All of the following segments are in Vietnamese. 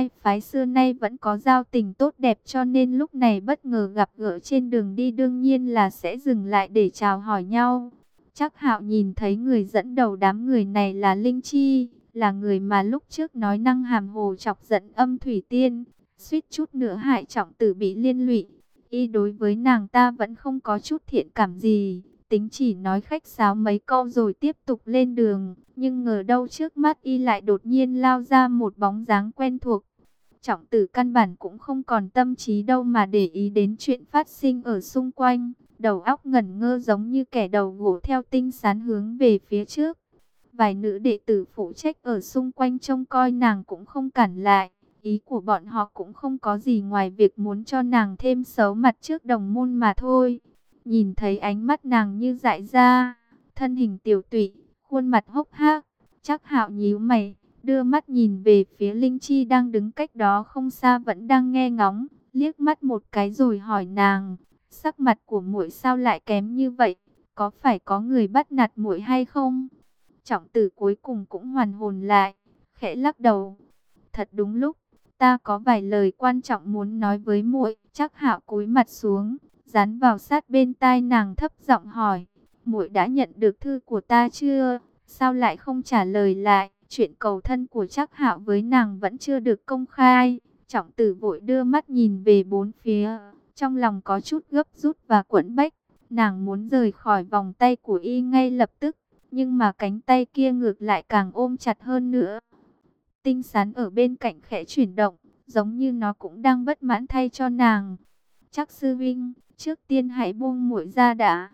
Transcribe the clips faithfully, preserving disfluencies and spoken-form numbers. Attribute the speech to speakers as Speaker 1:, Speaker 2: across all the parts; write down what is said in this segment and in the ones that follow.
Speaker 1: hai phái xưa nay vẫn có giao tình tốt đẹp, cho nên lúc này bất ngờ gặp gỡ trên đường đi đương nhiên là sẽ dừng lại để chào hỏi nhau. Trác Hạo nhìn thấy người dẫn đầu đám người này là Linh Chi, là người mà lúc trước nói năng hàm hồ chọc giận Âm Thủy Tiên, suýt chút nữa hại Trọng Tử bị liên lụy. Y đối với nàng ta vẫn không có chút thiện cảm gì, tính chỉ nói khách sáo mấy câu rồi tiếp tục lên đường. Nhưng ngờ đâu trước mắt Y lại đột nhiên lao ra một bóng dáng quen thuộc. Trọng Tử căn bản cũng không còn tâm trí đâu mà để ý đến chuyện phát sinh ở xung quanh. Đầu óc ngẩn ngơ giống như kẻ đầu gỗ theo Tinh Sán hướng về phía trước. Vài nữ đệ tử phụ trách ở xung quanh trông coi nàng cũng không cản lại. Ý của bọn họ cũng không có gì ngoài việc muốn cho nàng thêm xấu mặt trước đồng môn mà thôi. Nhìn thấy ánh mắt nàng như dại ra, thân hình tiểu tụy, khuôn mặt hốc hác, Trác Hạo nhíu mày, đưa mắt nhìn về phía Linh Chi đang đứng cách đó không xa vẫn đang nghe ngóng, liếc mắt một cái rồi hỏi nàng, sắc mặt của muội sao lại kém như vậy, có phải có người bắt nạt muội hay không? Trọng Tử cuối cùng cũng hoàn hồn lại, khẽ lắc đầu. Thật đúng lúc, ta có vài lời quan trọng muốn nói với muội. Trác Hạo cúi mặt xuống, dán vào sát bên tai nàng thấp giọng hỏi, muội đã nhận được thư của ta chưa? Sao lại không trả lời lại? Chuyện cầu thân của Trác Hạo với nàng vẫn chưa được công khai. Trọng Tử vội đưa mắt nhìn về bốn phía, trong lòng có chút gấp rút và quẫn bách. Nàng muốn rời khỏi vòng tay của Y ngay lập tức, nhưng mà cánh tay kia ngược lại càng ôm chặt hơn nữa. Tinh Sán ở bên cạnh khẽ chuyển động, giống như nó cũng đang bất mãn thay cho nàng. Trác sư vinh, trước tiên hãy buông muội ra đã.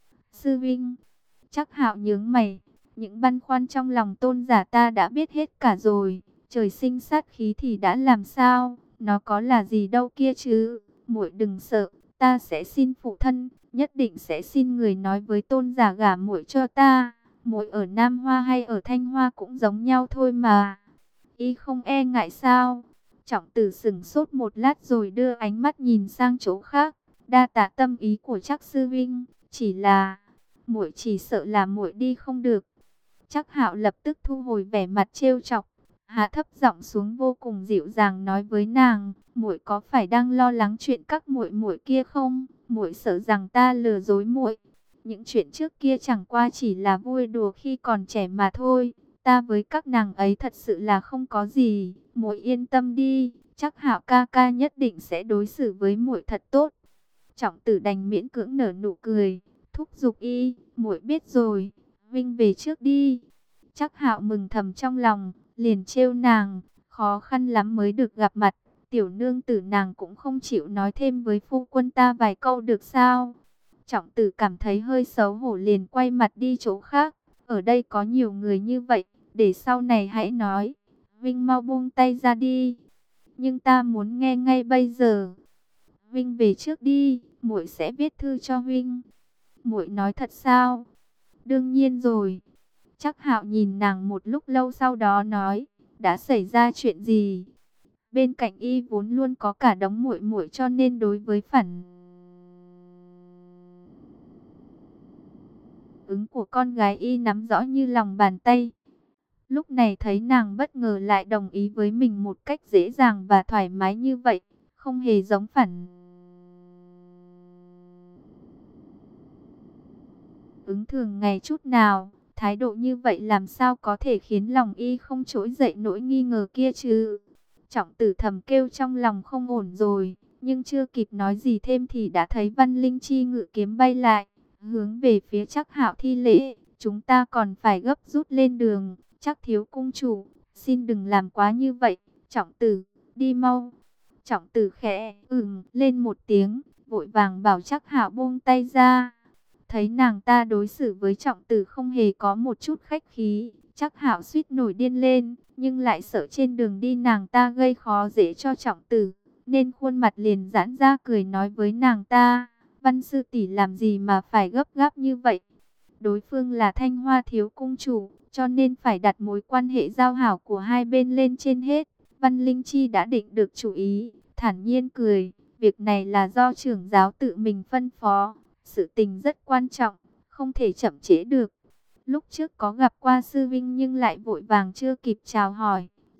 Speaker 1: Sư vinh, Trác Hạo nhướng mày, những băn khoăn trong lòng Tôn giả ta đã biết hết cả rồi. Trời sinh sát khí thì đã làm sao, nó có là gì đâu kia chứ. Muội đừng sợ, ta sẽ xin phụ thân, nhất định sẽ xin người nói với Tôn giả gả muội cho ta. Muội ở Nam Hoa hay ở Thanh Hoa cũng giống nhau thôi mà. Y không e ngại sao? Trọng Tử sững sốt một lát rồi đưa ánh mắt nhìn sang chỗ khác. Đa tạ tâm ý của Trác sư vinh, chỉ là muội chỉ sợ là muội đi không được. Trác Hạo lập tức thu hồi vẻ mặt trêu chọc, hạ thấp giọng xuống vô cùng dịu dàng nói với nàng, muội có phải đang lo lắng chuyện các muội muội kia không? Muội sợ rằng ta lừa dối muội. Những chuyện trước kia chẳng qua chỉ là vui đùa khi còn trẻ mà thôi. Ta với các nàng ấy thật sự là không có gì, muội yên tâm đi, Trác Hạo ca ca nhất định sẽ đối xử với muội thật tốt. Trọng Tử đành miễn cưỡng nở nụ cười, thúc giục Y, muội biết rồi, Vinh về trước đi. Trác Hạo mừng thầm trong lòng, liền trêu nàng, khó khăn lắm mới được gặp mặt, tiểu nương tử nàng cũng không chịu nói thêm với phu quân ta vài câu được sao? Trọng Tử cảm thấy hơi xấu hổ liền quay mặt đi chỗ khác, ở đây có nhiều người như vậy, để sau này hãy nói. Vinh mau buông tay ra đi. Nhưng ta muốn nghe ngay bây giờ. Vinh về trước đi, muội sẽ viết thư cho Vinh. Muội nói thật sao? Đương nhiên rồi. Trác Hạo nhìn nàng một lúc lâu sau đó nói, đã xảy ra chuyện gì? Bên cạnh Y vốn luôn có cả đống muội muội cho nên đối với phản ứng của con gái Y nắm rõ như lòng bàn tay. Lúc này thấy nàng bất ngờ lại đồng ý với mình một cách dễ dàng và thoải mái như vậy, không hề giống phản ứng thường ngày chút nào. Thái độ như vậy làm sao có thể khiến lòng Y không trỗi dậy nỗi nghi ngờ kia chứ? Trọng Tử thầm kêu trong lòng không ổn rồi, nhưng chưa kịp nói gì thêm thì đã thấy Văn Linh Chi ngự kiếm bay lại, hướng về phía Trác Hạo thi lễ, chúng ta còn phải gấp rút lên đường. Trác thiếu cung chủ, xin đừng làm quá như vậy. Trọng Tử, đi mau. Trọng Tử khẽ ừm lên một tiếng, vội vàng bảo Trác Hạo buông tay ra. Thấy nàng ta đối xử với Trọng Tử không hề có một chút khách khí, Trác Hạo suýt nổi điên lên, nhưng lại sợ trên đường đi nàng ta gây khó dễ cho Trọng Tử, nên khuôn mặt liền giãn ra cười nói với nàng ta, Văn sư tỷ làm gì mà phải gấp gáp như vậy? Đối phương là Thanh Hoa thiếu cung chủ, cho nên phải đặt mối quan hệ giao hảo của hai bên lên trên hết. Văn Linh Chi đã định được chủ ý, thản nhiên cười, việc này là do trưởng giáo tự mình phân phó, sự tình rất quan trọng, không thể chậm trễ được. Lúc trước có gặp qua sư vinh nhưng lại vội vàng chưa kịp chào hỏi,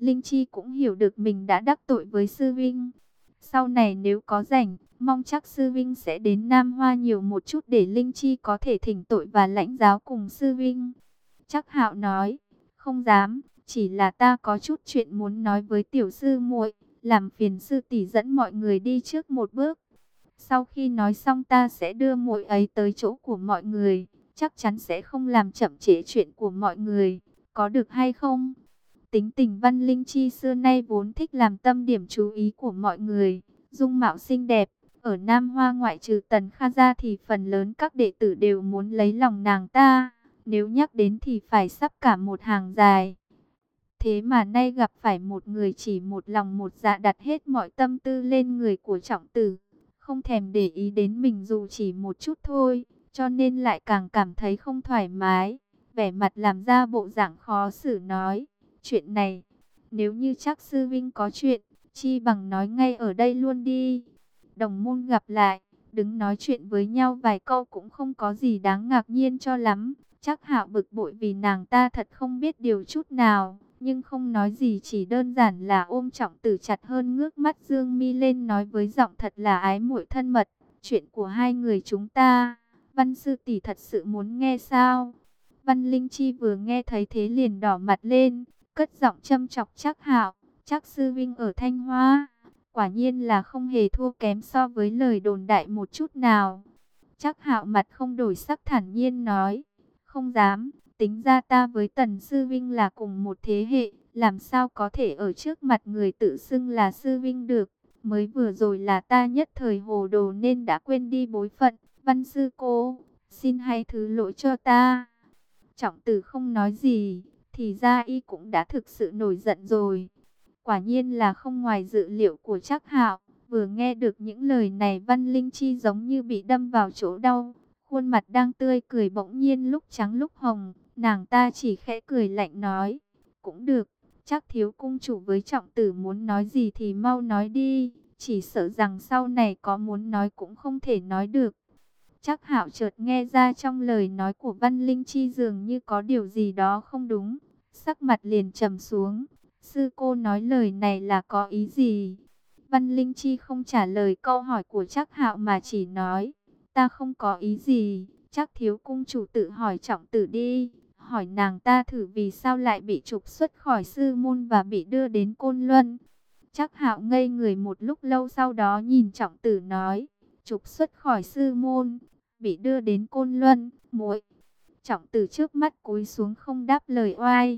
Speaker 1: Linh Chi cũng hiểu được mình đã đắc tội với sư vinh. Sau này nếu có rảnh, mong chắc sư vinh sẽ đến Nam Hoa nhiều một chút để Linh Chi có thể thỉnh tội và lãnh giáo cùng sư vinh. Trác Hạo nói, không dám, chỉ là ta có chút chuyện muốn nói với tiểu sư muội, làm phiền sư tỷ dẫn mọi người đi trước một bước. Sau khi nói xong ta sẽ đưa muội ấy tới chỗ của mọi người, chắc chắn sẽ không làm chậm trễ chuyện của mọi người, có được hay không? Tính tình Văn Linh Chi xưa nay vốn thích làm tâm điểm chú ý của mọi người, dung mạo xinh đẹp, ở Nam Hoa ngoại trừ Tần Kha ra thì phần lớn các đệ tử đều muốn lấy lòng nàng ta, nếu nhắc đến thì phải sắp cả một hàng dài. Thế mà nay gặp phải một người chỉ một lòng một dạ đặt hết mọi tâm tư lên người của Trọng Tử, không thèm để ý đến mình dù chỉ một chút thôi, cho nên lại càng cảm thấy không thoải mái, vẻ mặt làm ra bộ dạng khó xử nói, chuyện này, nếu như chắc sư vinh có chuyện, chi bằng nói ngay ở đây luôn đi. Đồng môn gặp lại, đứng nói chuyện với nhau vài câu cũng không có gì đáng ngạc nhiên cho lắm. Chắc Hạo bực bội vì nàng ta thật không biết điều chút nào, nhưng không nói gì, chỉ đơn giản là ôm Trọng Tử chặt hơn, ngước mắt dương mi lên nói với giọng thật là ái muội thân mật, chuyện của hai người chúng ta, Văn sư tỷ thật sự muốn nghe sao? Văn Linh Chi vừa nghe thấy thế liền đỏ mặt lên, cất giọng châm chọc Trác Hạo, Trác sư vinh ở Thanh Hoa, quả nhiên là không hề thua kém so với lời đồn đại một chút nào. Trác Hạo mặt không đổi sắc thản nhiên nói, không dám, tính ra ta với Tần sư vinh là cùng một thế hệ, làm sao có thể ở trước mặt người tự xưng là sư vinh được, mới vừa rồi là ta nhất thời hồ đồ nên đã quên đi bối phận, Văn sư cô, xin hãy thứ lỗi cho ta. Trọng Tử không nói gì, thì ra y cũng đã thực sự nổi giận rồi. Quả nhiên là không ngoài dự liệu của Trác Hạo, vừa nghe được những lời này Văn Linh Chi giống như bị đâm vào chỗ đau, khuôn mặt đang tươi cười bỗng nhiên lúc trắng lúc hồng, nàng ta chỉ khẽ cười lạnh nói, cũng được, Trác thiếu cung chủ với Trọng Tử muốn nói gì thì mau nói đi, chỉ sợ rằng sau này có muốn nói cũng không thể nói được. Trác Hạo chợt nghe ra trong lời nói của Văn Linh Chi dường như có điều gì đó không đúng, sắc mặt liền trầm xuống. Sư cô nói lời này là có ý gì? Văn Linh Chi không trả lời câu hỏi của Trác Hạo mà chỉ nói, ta không có ý gì, Trác thiếu cung chủ tự hỏi Trọng Tử đi, hỏi nàng ta thử vì sao lại bị trục xuất khỏi sư môn và bị đưa đến Côn Luân. Trác Hạo ngây người một lúc lâu, sau đó nhìn Trọng Tử nói, trục xuất khỏi sư môn, bị đưa đến Côn Luân, muội. Trọng Tử trước mắt cúi xuống không đáp lời oai.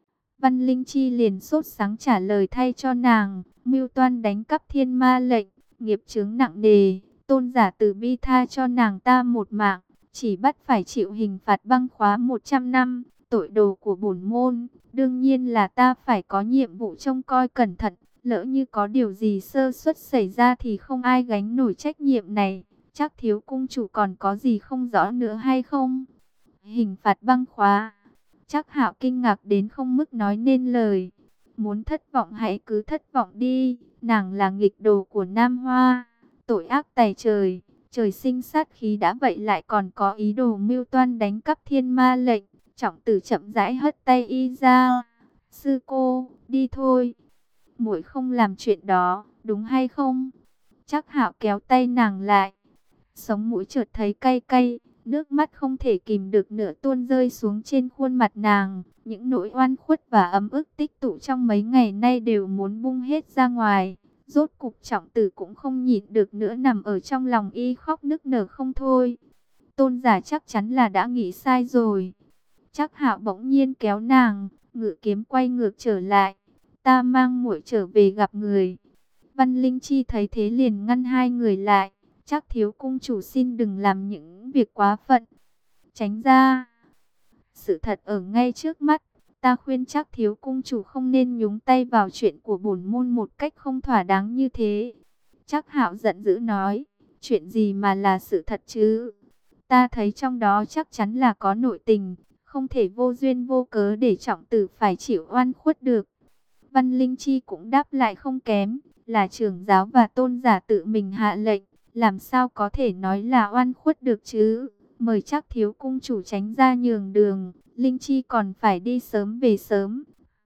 Speaker 1: Văn Linh Chi liền sốt sắng trả lời thay cho nàng, mưu toan đánh cắp thiên ma lệnh, nghiệp chướng nặng nề, tôn giả từ bi tha cho nàng ta một mạng, chỉ bắt phải chịu hình phạt băng khóa một trăm năm, tội đồ của bổn môn, đương nhiên là ta phải có nhiệm vụ trông coi cẩn thận, lỡ như có điều gì sơ suất xảy ra thì không ai gánh nổi trách nhiệm này. Chắc thiếu cung chủ còn có gì không rõ nữa hay không? Hình phạt băng khóa. Trác Hạo kinh ngạc đến không mức nói nên lời. Muốn thất vọng hãy cứ thất vọng đi. Nàng là nghịch đồ của Nam Hoa, tội ác tày trời, trời sinh sát khí đã vậy lại còn có ý đồ mưu toan đánh cắp thiên ma lệnh. Trọng Tử chậm rãi hất tay y ra. Sư cô, đi thôi. Muội không làm chuyện đó, đúng hay không? Trác Hạo kéo tay nàng lại. Sống mũi chợt thấy cay cay, nước mắt không thể kìm được nữa tuôn rơi xuống trên khuôn mặt nàng. Những nỗi oan khuất và ấm ức tích tụ trong mấy ngày nay đều muốn bung hết ra ngoài. Rốt cục Trọng Tử cũng không nhịn được nữa, nằm ở trong lòng y khóc nức nở không thôi. Tôn giả chắc chắn là đã nghĩ sai rồi. Trác Hạo bỗng nhiên kéo nàng, ngự kiếm quay ngược trở lại. Ta mang muội trở về gặp người. Văn Linh Chi thấy thế liền ngăn hai người lại. Trác thiếu cung chủ xin đừng làm những việc quá phận. Tránh ra. Sự thật ở ngay trước mắt. Ta khuyên Trác thiếu cung chủ không nên nhúng tay vào chuyện của bổn môn một cách không thỏa đáng như thế. Trác Hạo giận dữ nói. Chuyện gì mà là sự thật chứ? Ta thấy trong đó chắc chắn là có nội tình. Không thể vô duyên vô cớ để Trọng Tử phải chịu oan khuất được. Văn Linh Chi cũng đáp lại không kém. Là trưởng giáo và tôn giả tự mình hạ lệnh, làm sao có thể nói là oan khuất được chứ? Mời Trác thiếu cung chủ tránh ra nhường đường, Linh Chi còn phải đi sớm về sớm.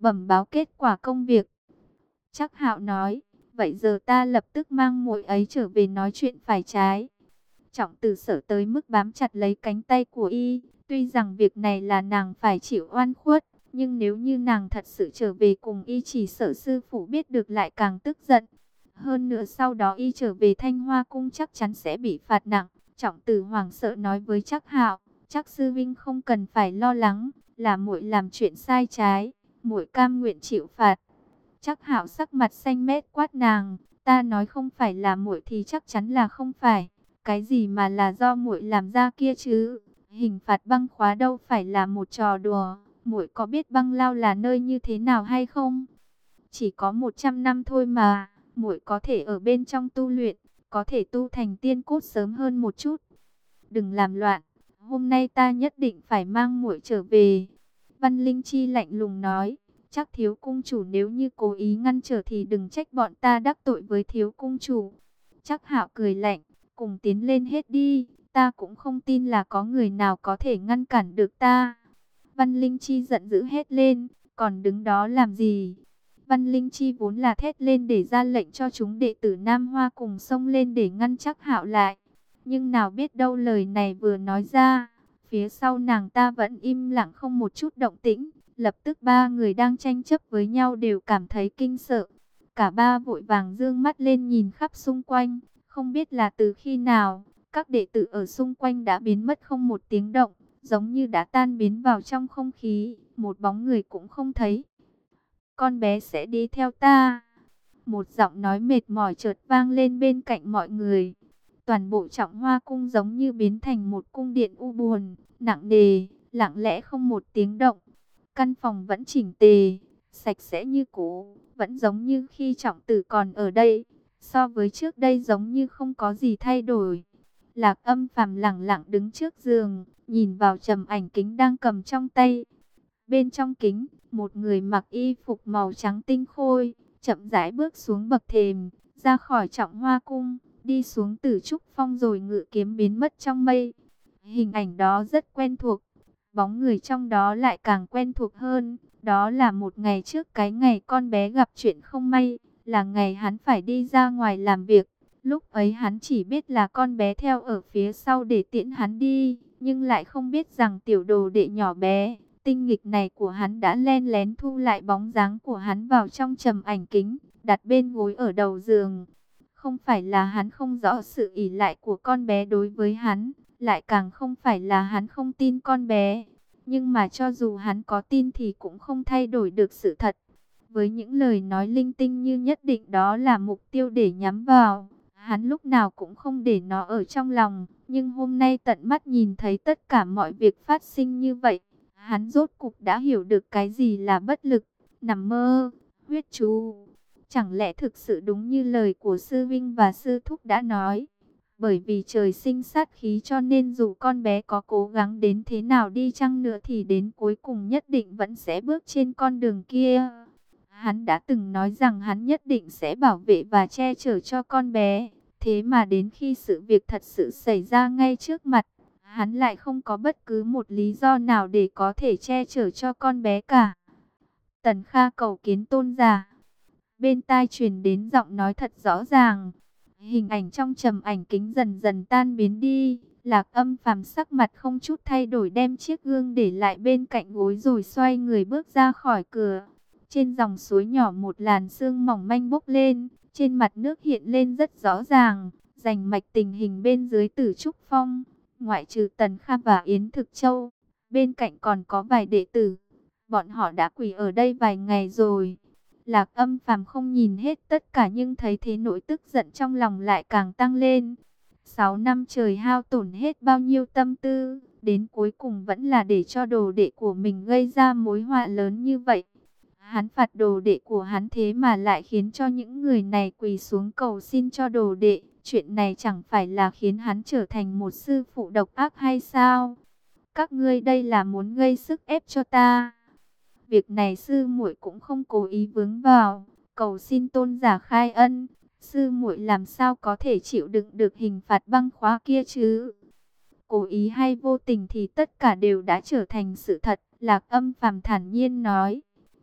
Speaker 1: bẩm báo kết quả công việc. Trác Hạo nói, vậy giờ ta lập tức mang muội ấy trở về nói chuyện phải trái. Trọng Tử Sở tới mức bám chặt lấy cánh tay của y, tuy rằng việc này là nàng phải chịu oan khuất, nhưng nếu như nàng thật sự trở về cùng y, chỉ sợ sư phụ biết được lại càng tức giận. Hơn nữa sau đó y trở về Thanh Hoa Cung chắc chắn sẽ bị phạt nặng. Trọng Tử hoảng sợ nói với Trác Hạo, Trác sư vinh không cần phải lo lắng, là muội làm chuyện sai trái, muội cam nguyện chịu phạt. Trác Hạo sắc mặt xanh mét quát nàng, ta nói không phải là muội thì chắc chắn là không phải, cái gì mà là do muội làm ra kia chứ? Hình phạt băng khóa đâu phải là một trò đùa, muội có biết băng lao là nơi như thế nào hay không? Chỉ có một trăm năm thôi mà, muội có thể ở bên trong tu luyện, có thể tu thành tiên cốt sớm hơn một chút. Đừng làm loạn, hôm nay ta nhất định phải mang muội trở về. Văn Linh Chi lạnh lùng nói, chắc thiếu cung chủ nếu như cố ý ngăn trở thì đừng trách bọn ta đắc tội với thiếu cung chủ. Trác Hạo cười lạnh, cùng tiến lên hết đi, ta cũng không tin là có người nào có thể ngăn cản được ta. Văn Linh Chi giận dữ hét lên, còn đứng đó làm gì? Văn Linh Chi vốn là thét lên để ra lệnh cho chúng đệ tử Nam Hoa cùng xông lên để ngăn Trác Hạo lại. Nhưng nào biết đâu lời này vừa nói ra, phía sau nàng ta vẫn im lặng không một chút động tĩnh. Lập tức ba người đang tranh chấp với nhau đều cảm thấy kinh sợ. Cả ba vội vàng dương mắt lên nhìn khắp xung quanh. Không biết là từ khi nào, các đệ tử ở xung quanh đã biến mất không một tiếng động, giống như đã tan biến vào trong không khí, một bóng người cũng không thấy. Con bé sẽ đi theo ta. Một giọng nói mệt mỏi chợt vang lên bên cạnh mọi người. Toàn bộ Trọng Hoa Cung giống như biến thành một cung điện u buồn, nặng nề, lặng lẽ không một tiếng động. Căn phòng vẫn chỉnh tề, sạch sẽ như cũ, vẫn giống như khi Trọng Tử còn ở đây. So với trước đây giống như không có gì thay đổi. Lạc Âm Phàm lẳng lặng đứng trước giường, nhìn vào trầm ảnh kính đang cầm trong tay. Bên trong kính, một người mặc y phục màu trắng tinh khôi, chậm rãi bước xuống bậc thềm, ra khỏi Trọng Hoa Cung, đi xuống Tử Trúc Phong rồi ngự kiếm biến mất trong mây. Hình ảnh đó rất quen thuộc, bóng người trong đó lại càng quen thuộc hơn. Đó là một ngày trước cái ngày con bé gặp chuyện không may, là ngày hắn phải đi ra ngoài làm việc. Lúc ấy hắn chỉ biết là con bé theo ở phía sau để tiễn hắn đi, nhưng lại không biết rằng tiểu đồ đệ nhỏ bé, tinh nghịch này của hắn đã len lén thu lại bóng dáng của hắn vào trong trầm ảnh kính, đặt bên gối ở đầu giường. Không phải là hắn không rõ sự ỷ lại của con bé đối với hắn, lại càng không phải là hắn không tin con bé. Nhưng mà cho dù hắn có tin thì cũng không thay đổi được sự thật. Với những lời nói linh tinh như nhất định đó là mục tiêu để nhắm vào, hắn lúc nào cũng không để nó ở trong lòng. Nhưng hôm nay tận mắt nhìn thấy tất cả mọi việc phát sinh như vậy, hắn rốt cục đã hiểu được cái gì là bất lực, nằm mơ, huyết chú. Chẳng lẽ thực sự đúng như lời của sư vinh và sư thúc đã nói? Bởi vì trời sinh sát khí cho nên dù con bé có cố gắng đến thế nào đi chăng nữa thì đến cuối cùng nhất định vẫn sẽ bước trên con đường kia. Hắn đã từng nói rằng hắn nhất định sẽ bảo vệ và che chở cho con bé. Thế mà đến khi sự việc thật sự xảy ra ngay trước mặt, hắn lại không có bất cứ một lý do nào để có thể che chở cho con bé cả. Tần Kha cầu kiến tôn giả. Bên tai truyền đến giọng nói thật rõ ràng. Hình ảnh trong trầm ảnh kính dần dần tan biến đi. Lạc Âm Phàm sắc mặt không chút thay đổi đem chiếc gương để lại bên cạnh gối rồi xoay người bước ra khỏi cửa. Trên dòng suối nhỏ một làn sương mỏng manh bốc lên. Trên mặt nước hiện lên rất rõ ràng. Rành mạch tình hình bên dưới Tử Trúc Phong. Ngoại trừ Tần Kha và Yến Thực Châu, bên cạnh còn có vài đệ tử. Bọn họ đã quỳ ở đây vài ngày rồi. Lạc Âm Phàm không nhìn hết tất cả nhưng thấy thế nỗi tức giận trong lòng lại càng tăng lên. Sáu năm trời hao tổn hết bao nhiêu tâm tư, đến cuối cùng vẫn là để cho đồ đệ của mình gây ra mối họa lớn như vậy. Hắn phạt đồ đệ của hắn thế mà lại khiến cho những người này quỳ xuống cầu xin cho đồ đệ. Chuyện này chẳng phải là khiến hắn trở thành một sư phụ độc ác hay sao? Các ngươi đây là muốn gây sức ép cho ta. Việc này sư muội cũng không cố ý vướng vào, cầu xin tôn giả khai ân. Sư muội làm sao có thể chịu đựng được hình phạt băng khóa kia chứ? Cố ý hay vô tình thì tất cả đều đã trở thành sự thật. Lạc Âm Phàm thản nhiên nói.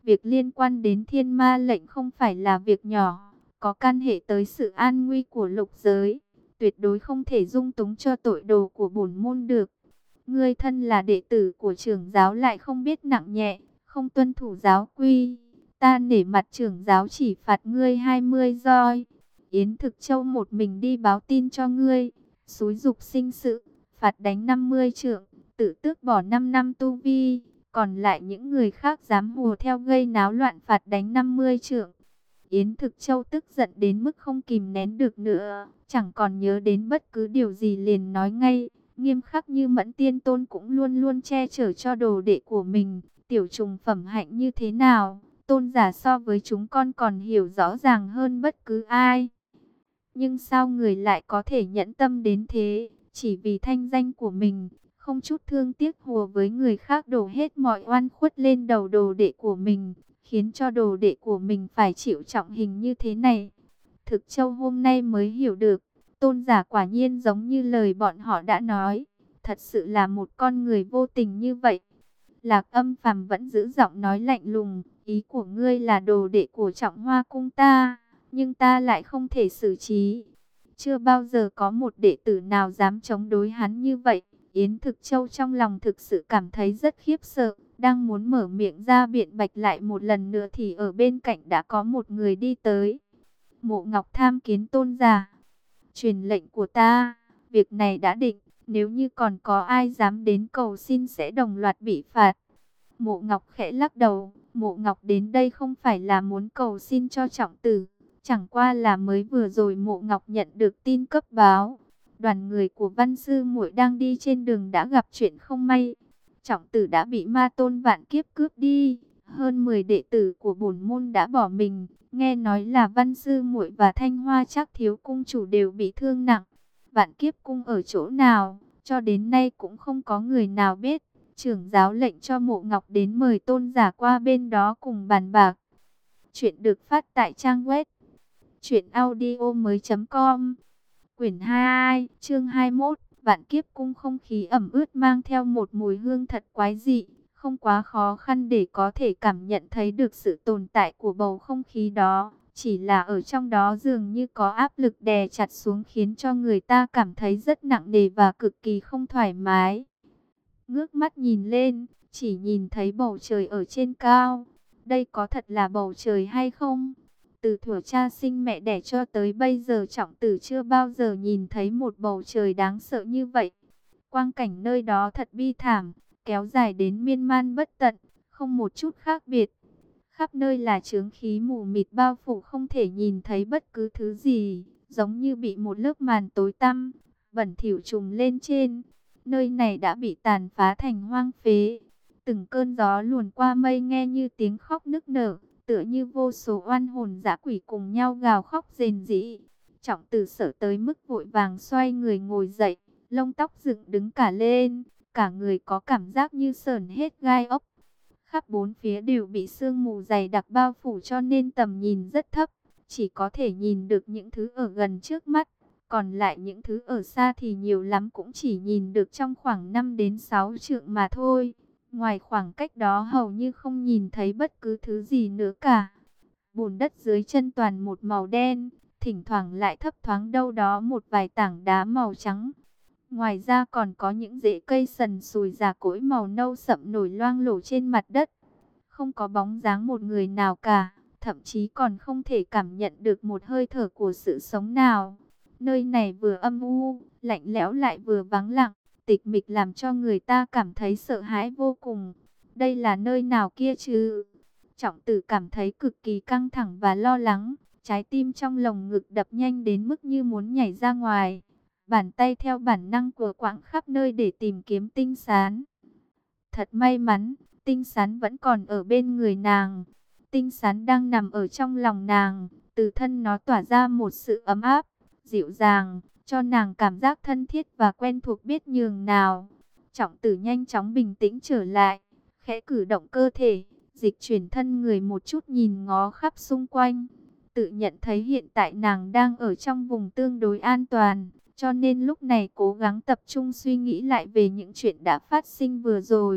Speaker 1: Việc liên quan đến thiên ma lệnh không phải là việc nhỏ, có can hệ tới sự an nguy của lục giới. Tuyệt đối không thể dung túng cho tội đồ của bổn môn được. Ngươi thân là đệ tử của trưởng giáo lại không biết nặng nhẹ, không tuân thủ giáo quy. Ta nể mặt trưởng giáo chỉ phạt ngươi hai mươi roi. Yến Thực Châu một mình đi báo tin cho ngươi, xúi giục sinh sự, phạt đánh năm mươi trượng, tự tước bỏ năm năm tu vi. Còn lại những người khác dám hùa theo gây náo loạn phạt đánh năm mươi trượng. Yến Thực Châu tức giận đến mức không kìm nén được nữa, chẳng còn nhớ đến bất cứ điều gì liền nói ngay. Nghiêm khắc như Mẫn Tiên Tôn cũng luôn luôn che chở cho đồ đệ của mình. Tiểu trùng phẩm hạnh như thế nào, tôn giả so với chúng con còn hiểu rõ ràng hơn bất cứ ai. Nhưng sao người lại có thể nhẫn tâm đến thế, chỉ vì thanh danh của mình, không chút thương tiếc hùa với người khác đổ hết mọi oan khuất lên đầu đồ đệ của mình, khiến cho đồ đệ của mình phải chịu trọng hình như thế này. Thực Châu hôm nay mới hiểu được, tôn giả quả nhiên giống như lời bọn họ đã nói, thật sự là một con người vô tình như vậy. Lạc Âm Phàm vẫn giữ giọng nói lạnh lùng, ý của ngươi là đồ đệ của Trọng Hoa cung ta, nhưng ta lại không thể xử trí. Chưa bao giờ có một đệ tử nào dám chống đối hắn như vậy. Yến Thực Châu trong lòng thực sự cảm thấy rất khiếp sợ, đang muốn mở miệng ra biện bạch lại một lần nữa thì ở bên cạnh đã có một người đi tới. Mộ Ngọc tham kiến tôn giả. Truyền lệnh của ta, việc này đã định, nếu như còn có ai dám đến cầu xin sẽ đồng loạt bị phạt. Mộ Ngọc khẽ lắc đầu, Mộ Ngọc đến đây không phải là muốn cầu xin cho Trọng Tử, chẳng qua là mới vừa rồi Mộ Ngọc nhận được tin cấp báo. Đoàn người của Văn Sư Muội đang đi trên đường đã gặp chuyện không may. Trọng Tử đã bị Ma Tôn vạn kiếp cướp đi, hơn mười đệ tử của bổn môn đã bỏ mình. Nghe nói là Văn Sư Muội và Thanh Hoa Trác thiếu cung chủ đều bị thương nặng. Vạn kiếp cung ở chỗ nào, cho đến nay cũng không có người nào biết. Trưởng giáo lệnh cho Mộ Ngọc đến mời tôn giả qua bên đó cùng bàn bạc. Chuyện được phát tại trang web truyện audio mới chấm com. Quyển hai, chương hai mươi mốt, Vạn Kiếp Cung. Không khí ẩm ướt mang theo một mùi hương thật quái dị, không quá khó khăn để có thể cảm nhận thấy được sự tồn tại của bầu không khí đó. Chỉ là ở trong đó dường như có áp lực đè chặt xuống khiến cho người ta cảm thấy rất nặng nề và cực kỳ không thoải mái. Ngước mắt nhìn lên, chỉ nhìn thấy bầu trời ở trên cao. Đây có thật là bầu trời hay không? Từ thuở cha sinh mẹ đẻ cho tới bây giờ Trọng Tử chưa bao giờ nhìn thấy một bầu trời đáng sợ như vậy. Quang cảnh nơi đó thật bi thảm, kéo dài đến miên man bất tận, không một chút khác biệt. Khắp nơi là chướng khí mù mịt bao phủ, không thể nhìn thấy bất cứ thứ gì, giống như bị một lớp màn tối tăm, bẩn thỉu trùm lên trên. Nơi này đã bị tàn phá thành hoang phế. Từng cơn gió luồn qua mây nghe như tiếng khóc nức nở, tựa như vô số oan hồn dã quỷ cùng nhau gào khóc rền rĩ. Trọng Tử sợ tới mức vội vàng xoay người ngồi dậy, lông tóc dựng đứng cả lên, cả người có cảm giác như sởn hết gai ốc. Khắp bốn phía đều bị sương mù dày đặc bao phủ cho nên tầm nhìn rất thấp, chỉ có thể nhìn được những thứ ở gần trước mắt. Còn lại những thứ ở xa thì nhiều lắm cũng chỉ nhìn được trong khoảng năm đến sáu trượng mà thôi. Ngoài khoảng cách đó hầu như không nhìn thấy bất cứ thứ gì nữa cả. Bùn đất dưới chân toàn một màu đen, thỉnh thoảng lại thấp thoáng đâu đó một vài tảng đá màu trắng. Ngoài ra còn có những rễ cây sần sùi già cỗi màu nâu sậm nổi loang lổ trên mặt đất. Không có bóng dáng một người nào cả, thậm chí còn không thể cảm nhận được một hơi thở của sự sống nào. Nơi này vừa âm u, lạnh lẽo lại vừa vắng lặng, tịch mịch làm cho người ta cảm thấy sợ hãi vô cùng. Đây là nơi nào kia chứ? Trọng Tử cảm thấy cực kỳ căng thẳng và lo lắng, trái tim trong lồng ngực đập nhanh đến mức như muốn nhảy ra ngoài. Bàn tay theo bản năng của quạng khắp nơi để tìm kiếm Tinh Sán. Thật may mắn, Tinh Sán vẫn còn ở bên người nàng. Tinh Sán đang nằm ở trong lòng nàng, từ thân nó tỏa ra một sự ấm áp, dịu dàng, cho nàng cảm giác thân thiết và quen thuộc biết nhường nào. Trọng Tử nhanh chóng bình tĩnh trở lại, khẽ cử động cơ thể, dịch chuyển thân người một chút nhìn ngó khắp xung quanh. Tự nhận thấy hiện tại nàng đang ở trong vùng tương đối an toàn, cho nên lúc này cố gắng tập trung suy nghĩ lại về những chuyện đã phát sinh vừa rồi.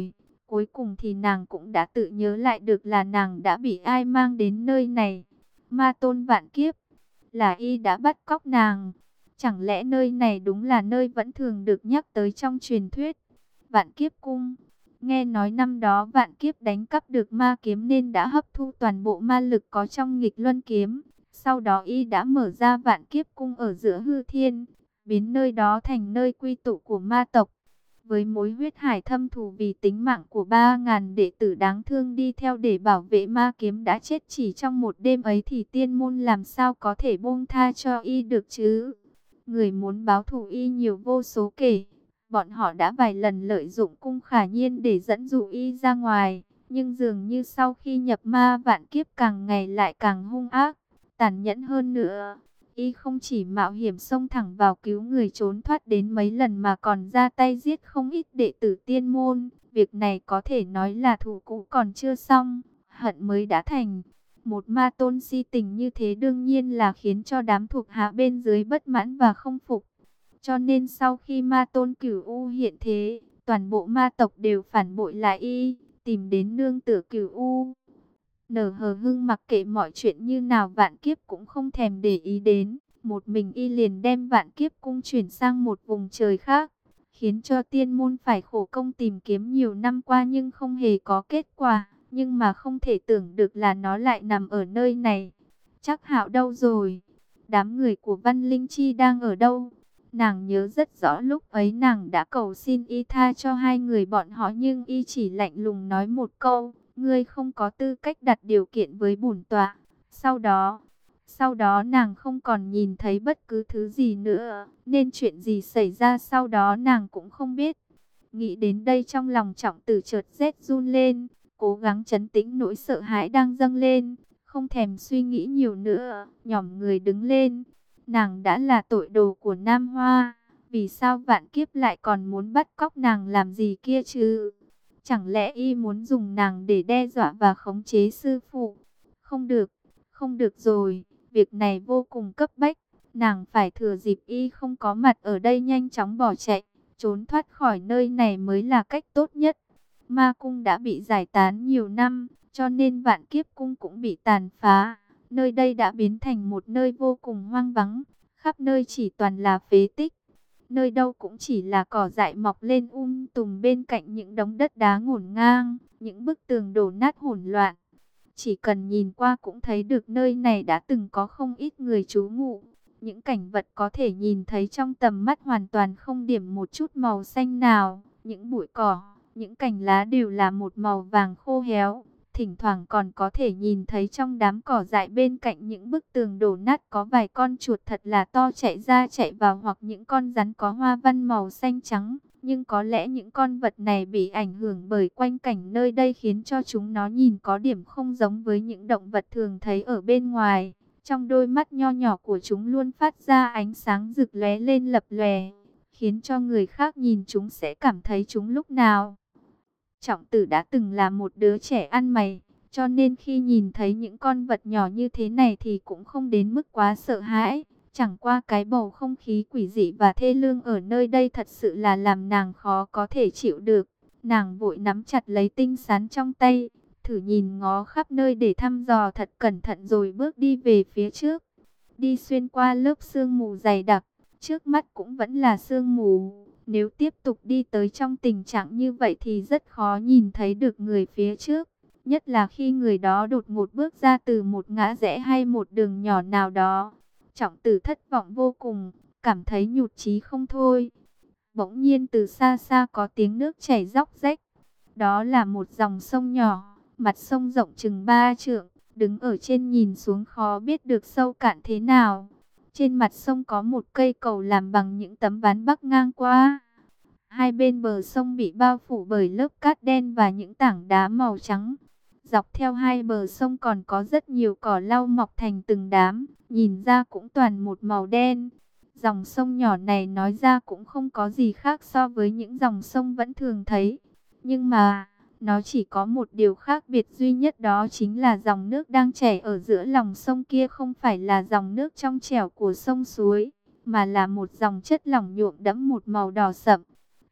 Speaker 1: Cuối cùng thì nàng cũng đã tự nhớ lại được là nàng đã bị ai mang đến nơi này. Ma tôn vạn kiếp, là y đã bắt cóc nàng. Chẳng lẽ nơi này đúng là nơi vẫn thường được nhắc tới trong truyền thuyết? Vạn kiếp cung. Nghe nói năm đó vạn kiếp đánh cắp được ma kiếm nên đã hấp thu toàn bộ ma lực có trong nghịch luân kiếm. Sau đó y đã mở ra vạn kiếp cung ở giữa hư thiên, biến nơi đó thành nơi quy tụ của ma tộc. Với mối huyết hải thâm thù vì tính mạng của ba ngàn đệ tử đáng thương đi theo để bảo vệ ma kiếm đã chết chỉ trong một đêm ấy thì tiên môn làm sao có thể buông tha cho y được chứ? Người muốn báo thù y nhiều vô số kể. Bọn họ đã vài lần lợi dụng cung khả nhiên để dẫn dụ y ra ngoài. Nhưng dường như sau khi nhập ma vạn kiếp càng ngày lại càng hung ác, tàn nhẫn hơn nữa. Y không chỉ mạo hiểm xông thẳng vào cứu người trốn thoát đến mấy lần mà còn ra tay giết không ít đệ tử tiên môn. Việc này có thể nói là thù cũ còn chưa xong, hận mới đã thành. Một ma tôn si tình như thế đương nhiên là khiến cho đám thuộc hạ bên dưới bất mãn và không phục. Cho nên sau khi ma tôn Cửu U hiện thế, toàn bộ ma tộc đều phản bội lại y, tìm đến nương tựa Cửu U. Nở hờ hưng mặc kệ mọi chuyện như nào vạn kiếp cũng không thèm để ý đến. Một mình y liền đem vạn kiếp cung chuyển sang một vùng trời khác, khiến cho tiên môn phải khổ công tìm kiếm nhiều năm qua nhưng không hề có kết quả. Nhưng mà không thể tưởng được là nó lại nằm ở nơi này. Chắc Hạo đâu rồi? Đám người của Văn Linh Chi đang ở đâu? Nàng nhớ rất rõ lúc ấy nàng đã cầu xin y tha cho hai người bọn họ nhưng y chỉ lạnh lùng nói một câu: ngươi không có tư cách đặt điều kiện với bổn tọa. Sau đó, sau đó nàng không còn nhìn thấy bất cứ thứ gì nữa, nên chuyện gì xảy ra sau đó nàng cũng không biết. Nghĩ đến đây trong lòng Trọng Tử chợt rét run lên, cố gắng trấn tĩnh nỗi sợ hãi đang dâng lên, không thèm suy nghĩ nhiều nữa, nhỏm người đứng lên. Nàng đã là tội đồ của Nam Hoa, vì sao vạn kiếp lại còn muốn bắt cóc nàng làm gì kia chứ? Chẳng lẽ y muốn dùng nàng để đe dọa và khống chế sư phụ? Không được, không được rồi, việc này vô cùng cấp bách. Nàng phải thừa dịp y không có mặt ở đây nhanh chóng bỏ chạy, trốn thoát khỏi nơi này mới là cách tốt nhất. Ma cung đã bị giải tán nhiều năm, cho nên vạn kiếp cung cũng bị tàn phá. Nơi đây đã biến thành một nơi vô cùng hoang vắng, khắp nơi chỉ toàn là phế tích. Nơi đâu cũng chỉ là cỏ dại mọc lên um tùm bên cạnh những đống đất đá ngổn ngang, những bức tường đổ nát hỗn loạn. Chỉ cần nhìn qua cũng thấy được nơi này đã từng có không ít người trú ngụ. Những cảnh vật có thể nhìn thấy trong tầm mắt hoàn toàn không điểm một chút màu xanh nào. Những bụi cỏ, những cành lá đều là một màu vàng khô héo. Thỉnh thoảng còn có thể nhìn thấy trong đám cỏ dại bên cạnh những bức tường đổ nát có vài con chuột thật là to chạy ra chạy vào hoặc những con rắn có hoa văn màu xanh trắng. Nhưng có lẽ những con vật này bị ảnh hưởng bởi quanh cảnh nơi đây khiến cho chúng nó nhìn có điểm không giống với những động vật thường thấy ở bên ngoài. Trong đôi mắt nho nhỏ của chúng luôn phát ra ánh sáng rực lóe lên lập lòe, khiến cho người khác nhìn chúng sẽ cảm thấy chúng lúc nào. Trọng Tử đã từng là một đứa trẻ ăn mày, cho nên khi nhìn thấy những con vật nhỏ như thế này thì cũng không đến mức quá sợ hãi. Chẳng qua cái bầu không khí quỷ dị và thê lương ở nơi đây thật sự là làm nàng khó có thể chịu được. Nàng vội nắm chặt lấy tinh sán trong tay, thử nhìn ngó khắp nơi để thăm dò thật cẩn thận rồi bước đi về phía trước. Đi xuyên qua lớp sương mù dày đặc, trước mắt cũng vẫn là sương mù. Nếu tiếp tục đi tới trong tình trạng như vậy thì rất khó nhìn thấy được người phía trước. Nhất là khi người đó đột ngột bước ra từ một ngã rẽ hay một đường nhỏ nào đó. Trọng Tử thất vọng vô cùng, cảm thấy nhụt chí không thôi. Bỗng nhiên từ xa xa có tiếng nước chảy róc rách. Đó là một dòng sông nhỏ, mặt sông rộng chừng ba trượng, đứng ở trên nhìn xuống khó biết được sâu cạn thế nào. Trên mặt sông có một cây cầu làm bằng những tấm ván bắc ngang qua. Hai bên bờ sông bị bao phủ bởi lớp cát đen và những tảng đá màu trắng. Dọc theo hai bờ sông còn có rất nhiều cỏ lau mọc thành từng đám, nhìn ra cũng toàn một màu đen. Dòng sông nhỏ này nói ra cũng không có gì khác so với những dòng sông vẫn thường thấy. Nhưng mà, nó chỉ có một điều khác biệt duy nhất, đó chính là dòng nước đang chảy ở giữa lòng sông kia không phải là dòng nước trong trẻo của sông suối, mà là một dòng chất lỏng nhuộm đẫm một màu đỏ sậm.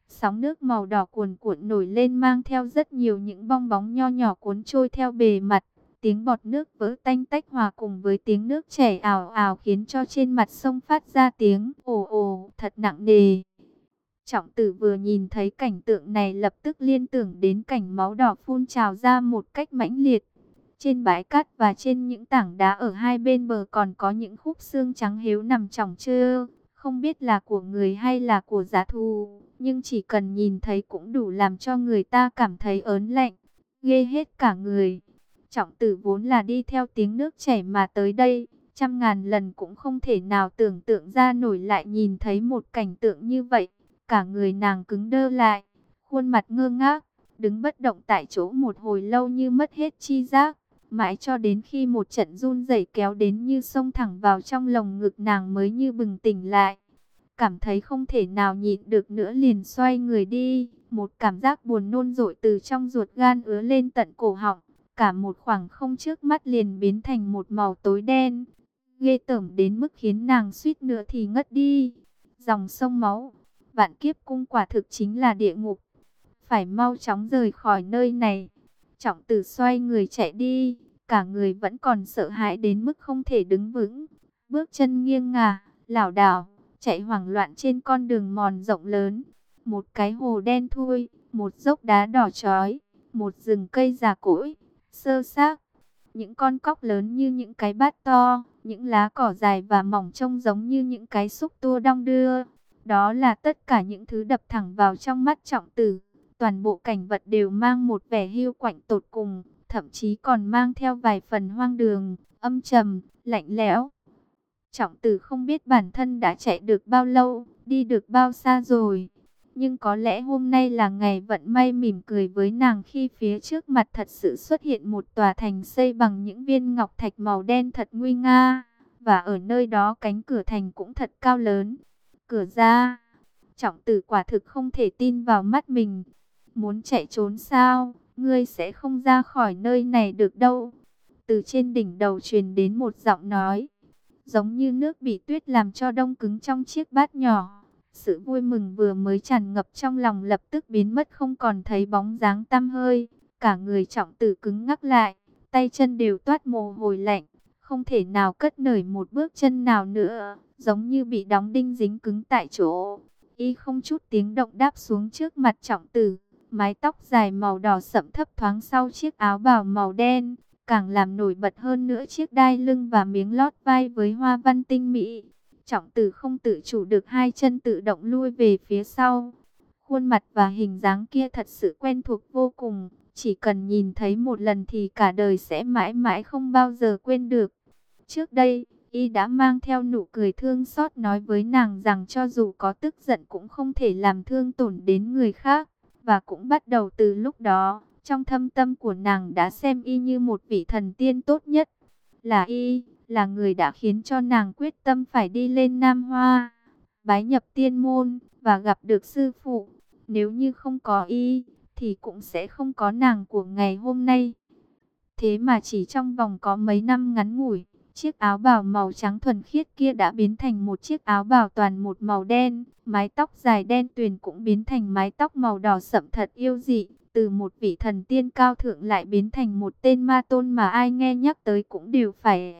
Speaker 1: Sóng nước màu đỏ cuồn cuộn nổi lên mang theo rất nhiều những bong bóng nho nhỏ cuốn trôi theo bề mặt. Tiếng bọt nước vỡ tanh tách hòa cùng với tiếng nước chảy ào ào khiến cho trên mặt sông phát ra tiếng ồ ồ thật nặng nề. Trọng Tử vừa nhìn thấy cảnh tượng này lập tức liên tưởng đến cảnh máu đỏ phun trào ra một cách mãnh liệt. Trên bãi cát và trên những tảng đá ở hai bên bờ còn có những khúc xương trắng héo nằm chỏng chơ, không biết là của người hay là của dã thú, nhưng chỉ cần nhìn thấy cũng đủ làm cho người ta cảm thấy ớn lạnh, ghê hết cả người. Trọng Tử vốn là đi theo tiếng nước chảy mà tới đây, trăm ngàn lần cũng không thể nào tưởng tượng ra nổi lại nhìn thấy một cảnh tượng như vậy. Cả người nàng cứng đơ lại, khuôn mặt ngơ ngác, đứng bất động tại chỗ một hồi lâu như mất hết chi giác. Mãi cho đến khi một trận run rẩy kéo đến như xông thẳng vào trong lồng ngực nàng mới như bừng tỉnh lại. Cảm thấy không thể nào nhịn được nữa liền xoay người đi. Một cảm giác buồn nôn dội từ trong ruột gan ứa lên tận cổ họng. Cả một khoảng không trước mắt liền biến thành một màu tối đen. Ghê tởm đến mức khiến nàng suýt nữa thì ngất đi. Dòng sông máu, vạn kiếp cung quả thực chính là địa ngục. Phải mau chóng rời khỏi nơi này. Trọng Tử xoay người chạy đi, cả người vẫn còn sợ hãi đến mức không thể đứng vững. Bước chân nghiêng ngả, lảo đảo, chạy hoảng loạn trên con đường mòn rộng lớn. Một cái hồ đen thui, một dốc đá đỏ chói, một rừng cây già cỗi, xơ xác. Những con cóc lớn như những cái bát to, những lá cỏ dài và mỏng trông giống như những cái xúc tua đong đưa. Đó là tất cả những thứ đập thẳng vào trong mắt Trọng Tử. Toàn bộ cảnh vật đều mang một vẻ hiu quạnh tột cùng, thậm chí còn mang theo vài phần hoang đường, âm trầm, lạnh lẽo. Trọng Tử không biết bản thân đã chạy được bao lâu, đi được bao xa rồi. Nhưng có lẽ hôm nay là ngày vận may mỉm cười với nàng khi phía trước mặt thật sự xuất hiện một tòa thành xây bằng những viên ngọc thạch màu đen thật nguy nga. Và ở nơi đó cánh cửa thành cũng thật cao lớn. Cửa ra, Trọng Tử quả thực không thể tin vào mắt mình. Muốn chạy trốn sao, ngươi sẽ không ra khỏi nơi này được đâu. Từ trên đỉnh đầu truyền đến một giọng nói, giống như nước bị tuyết làm cho đông cứng trong chiếc bát nhỏ. Sự vui mừng vừa mới tràn ngập trong lòng lập tức biến mất không còn thấy bóng dáng tăm hơi. Cả người Trọng Tử cứng ngắc lại, tay chân đều toát mồ hôi lạnh, không thể nào cất nổi một bước chân nào nữa, giống như bị đóng đinh dính cứng tại chỗ. Y không chút tiếng động đáp xuống trước mặt Trọng Tử. Mái tóc dài màu đỏ sẫm thấp thoáng sau chiếc áo bào màu đen, càng làm nổi bật hơn nữa chiếc đai lưng và miếng lót vai với hoa văn tinh mỹ. Trọng Tử không tự chủ được hai chân tự động lui về phía sau. Khuôn mặt và hình dáng kia thật sự quen thuộc vô cùng, chỉ cần nhìn thấy một lần thì cả đời sẽ mãi mãi không bao giờ quên được. Trước đây, y đã mang theo nụ cười thương xót nói với nàng rằng cho dù có tức giận cũng không thể làm thương tổn đến người khác. Và cũng bắt đầu từ lúc đó, trong thâm tâm của nàng đã xem y như một vị thần tiên tốt nhất. Là y, là người đã khiến cho nàng quyết tâm phải đi lên Nam Hoa, bái nhập tiên môn và gặp được sư phụ. Nếu như không có y, thì cũng sẽ không có nàng của ngày hôm nay. Thế mà chỉ trong vòng có mấy năm ngắn ngủi, chiếc áo bào màu trắng thuần khiết kia đã biến thành một chiếc áo bào toàn một màu đen. Mái tóc dài đen tuyền cũng biến thành mái tóc màu đỏ sậm thật yêu dị. Từ một vị thần tiên cao thượng lại biến thành một tên ma tôn mà ai nghe nhắc tới cũng đều phải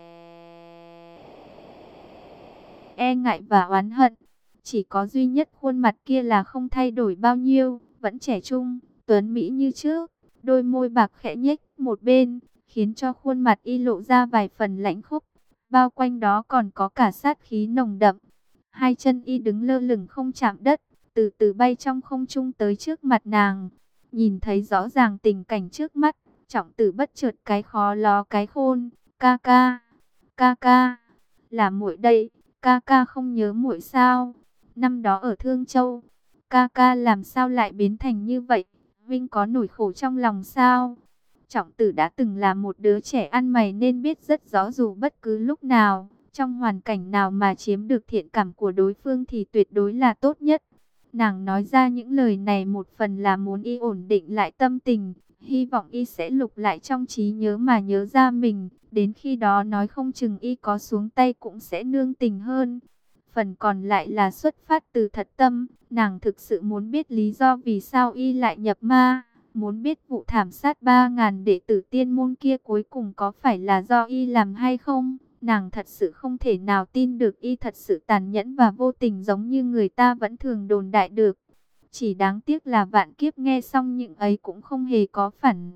Speaker 1: e ngại và oán hận. Chỉ có duy nhất khuôn mặt kia là không thay đổi bao nhiêu, vẫn trẻ trung, tuấn mỹ như trước. Đôi môi bạc khẽ nhếch một bên, khiến cho khuôn mặt y lộ ra vài phần lãnh khốc. Bao quanh đó còn có cả sát khí nồng đậm. Hai chân y đứng lơ lửng không chạm đất, từ từ bay trong không trung tới trước mặt nàng. Nhìn thấy rõ ràng tình cảnh trước mắt, Trọng Tử bất chợt cái khó ló cái khôn. Ca ca, ca ca, là muội đây, ca ca không nhớ muội sao? Năm đó ở Thương Châu, ca ca làm sao lại biến thành như vậy? Vinh có nỗi khổ trong lòng sao? Trọng Tử đã từng là một đứa trẻ ăn mày nên biết rất rõ dù bất cứ lúc nào, trong hoàn cảnh nào mà chiếm được thiện cảm của đối phương thì tuyệt đối là tốt nhất. Nàng nói ra những lời này một phần là muốn y ổn định lại tâm tình, hy vọng y sẽ lục lại trong trí nhớ mà nhớ ra mình. Đến khi đó nói không chừng y có xuống tay cũng sẽ nương tình hơn. phần còn lại là xuất phát từ thật tâm. Nàng thực sự muốn biết lý do vì sao y lại nhập ma, muốn biết vụ thảm sát ba ngàn đệ tử tiên môn kia cuối cùng có phải là do y làm hay không. Nàng thật sự không thể nào tin được y thật sự tàn nhẫn và vô tình giống như người ta vẫn thường đồn đại được. Chỉ đáng tiếc là vạn kiếp nghe xong những ấy cũng không hề có phản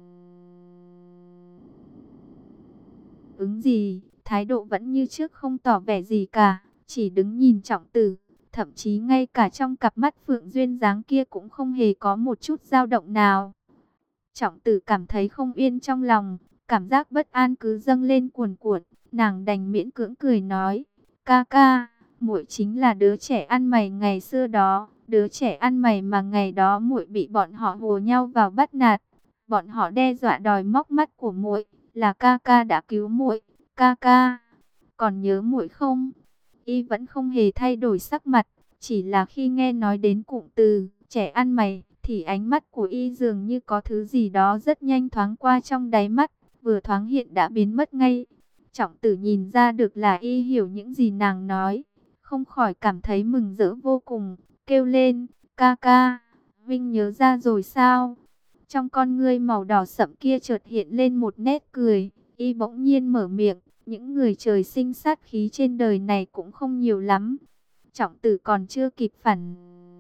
Speaker 1: ứng gì, thái độ vẫn như trước không tỏ vẻ gì cả, chỉ đứng nhìn Trọng Tử, thậm chí ngay cả trong cặp mắt phượng duyên dáng kia cũng không hề có một chút dao động nào. Trọng Tử cảm thấy không yên trong lòng, cảm giác bất an cứ dâng lên cuồn cuộn, nàng đành miễn cưỡng cười nói: "Ca ca, muội chính là đứa trẻ ăn mày ngày xưa đó, đứa trẻ ăn mày mà ngày đó muội bị bọn họ hùa nhau vào bắt nạt, bọn họ đe dọa đòi móc mắt của muội, là ca ca đã cứu muội, ca ca, còn nhớ muội không?" Y vẫn không hề thay đổi sắc mặt, chỉ là khi nghe nói đến cụm từ trẻ ăn mày, thì ánh mắt của y dường như có thứ gì đó rất nhanh thoáng qua trong đáy mắt, vừa thoáng hiện đã biến mất ngay. Trọng Tử nhìn ra được là y hiểu những gì nàng nói, không khỏi cảm thấy mừng rỡ vô cùng, kêu lên: "Ca ca, Vinh nhớ ra rồi sao?" Trong con ngươi màu đỏ sậm kia chợt hiện lên một nét cười, y bỗng nhiên mở miệng: "Những người trời sinh sát khí trên đời này cũng không nhiều lắm." Trọng Tử còn chưa kịp phản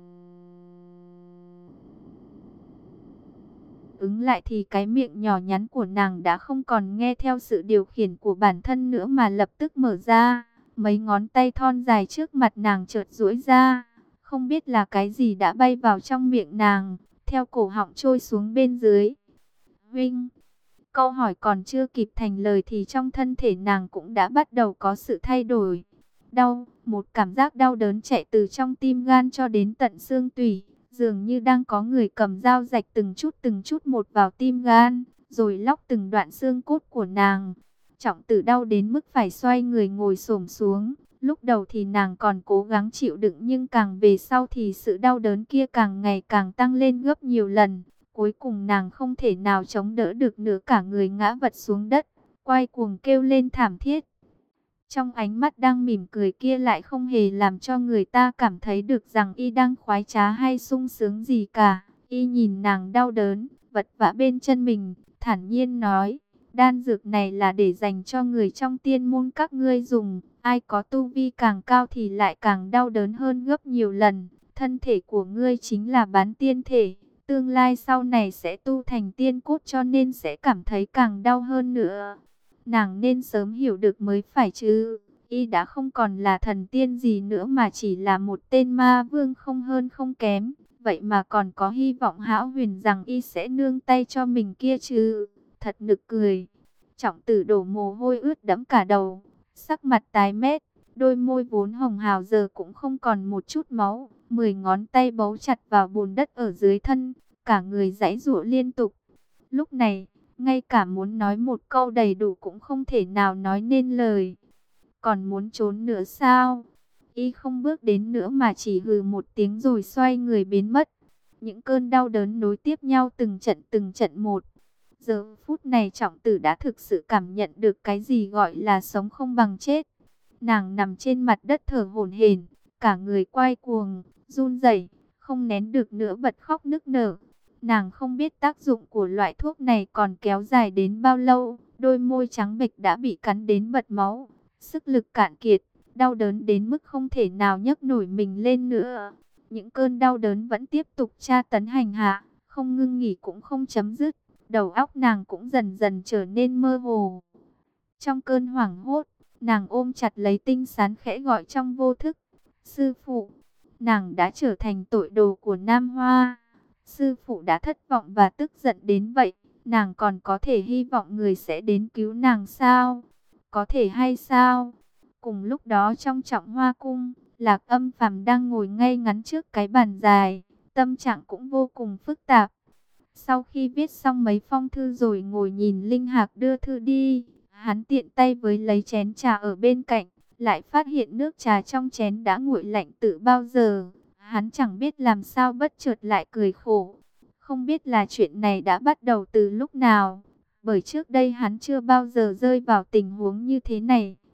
Speaker 1: ứng lại thì cái miệng nhỏ nhắn của nàng đã không còn nghe theo sự điều khiển của bản thân nữa mà lập tức mở ra. Mấy ngón tay thon dài trước mặt nàng chợt duỗi ra, không biết là cái gì đã bay vào trong miệng nàng, theo cổ họng trôi xuống bên dưới. "Vinh." Câu hỏi còn chưa kịp thành lời thì trong thân thể nàng cũng đã bắt đầu có sự thay đổi. Đau, một cảm giác đau đớn chạy từ trong tim gan cho đến tận xương tủy, dường như đang có người cầm dao rạch từng chút từng chút một vào tim gan, rồi lóc từng đoạn xương cốt của nàng. Trọng Tử đau đến mức phải xoay người ngồi xổm xuống. Lúc đầu thì nàng còn cố gắng chịu đựng, nhưng càng về sau thì sự đau đớn kia càng ngày càng tăng lên gấp nhiều lần. Cuối cùng nàng không thể nào chống đỡ được nữa, cả người ngã vật xuống đất, quay cuồng kêu lên thảm thiết. Trong ánh mắt đang mỉm cười kia lại không hề làm cho người ta cảm thấy được rằng y đang khoái trá hay sung sướng gì cả. Y nhìn nàng đau đớn, vật vã bên chân mình, thản nhiên nói: "Đan dược này là để dành cho người trong tiên môn các ngươi dùng. Ai có tu vi càng cao thì lại càng đau đớn hơn gấp nhiều lần. Thân thể của ngươi chính là bán tiên thể, tương lai sau này sẽ tu thành tiên cốt, cho nên sẽ cảm thấy càng đau hơn nữa." Nàng nên sớm hiểu được mới phải chứ. Y đã không còn là thần tiên gì nữa mà chỉ là một tên ma vương không hơn không kém. Vậy mà còn có hy vọng hão huyền rằng y sẽ nương tay cho mình kia chứ. Thật nực cười. Trọng Tử đổ mồ hôi ướt đẫm cả đầu, sắc mặt tái mét, đôi môi vốn hồng hào giờ cũng không còn một chút máu. Mười ngón tay bấu chặt vào bùn đất ở dưới thân, cả người giãy giụa liên tục. Lúc này, ngay cả muốn nói một câu đầy đủ cũng không thể nào nói nên lời. Còn muốn trốn nữa sao? Y không bước đến nữa mà chỉ hừ một tiếng rồi xoay người biến mất. Những cơn đau đớn nối tiếp nhau từng trận từng trận một. Giờ phút này Trọng Tử đã thực sự cảm nhận được cái gì gọi là sống không bằng chết. Nàng nằm trên mặt đất thở hổn hển, cả người quay cuồng, run rẩy, không nén được nữa bật khóc nức nở. Nàng không biết tác dụng của loại thuốc này còn kéo dài đến bao lâu, đôi môi trắng bệch đã bị cắn đến bật máu, sức lực cạn kiệt, đau đớn đến mức không thể nào nhấc nổi mình lên nữa. Những cơn đau đớn vẫn tiếp tục tra tấn hành hạ, không ngưng nghỉ cũng không chấm dứt, đầu óc nàng cũng dần dần trở nên mơ hồ. Trong cơn hoảng hốt, nàng ôm chặt lấy Tinh Sán khẽ gọi trong vô thức: "Sư phụ." Nàng đã trở thành tội đồ của Nam Hoa. Sư phụ đã thất vọng và tức giận đến vậy, nàng còn có thể hy vọng người sẽ đến cứu nàng sao? Có thể hay sao? Cùng lúc đó trong Trọng Hoa cung, Lạc Âm Phàm đang ngồi ngay ngắn trước cái bàn dài, tâm trạng cũng vô cùng phức tạp. Sau khi viết xong mấy phong thư rồi ngồi nhìn Linh Hạc đưa thư đi, hắn tiện tay với lấy chén trà ở bên cạnh, lại phát hiện nước trà trong chén đã nguội lạnh từ bao giờ. Hắn chẳng biết làm sao bất chợt lại cười khổ. Không biết là chuyện này đã bắt đầu từ lúc nào, bởi trước đây hắn chưa bao giờ rơi vào tình huống như thế này.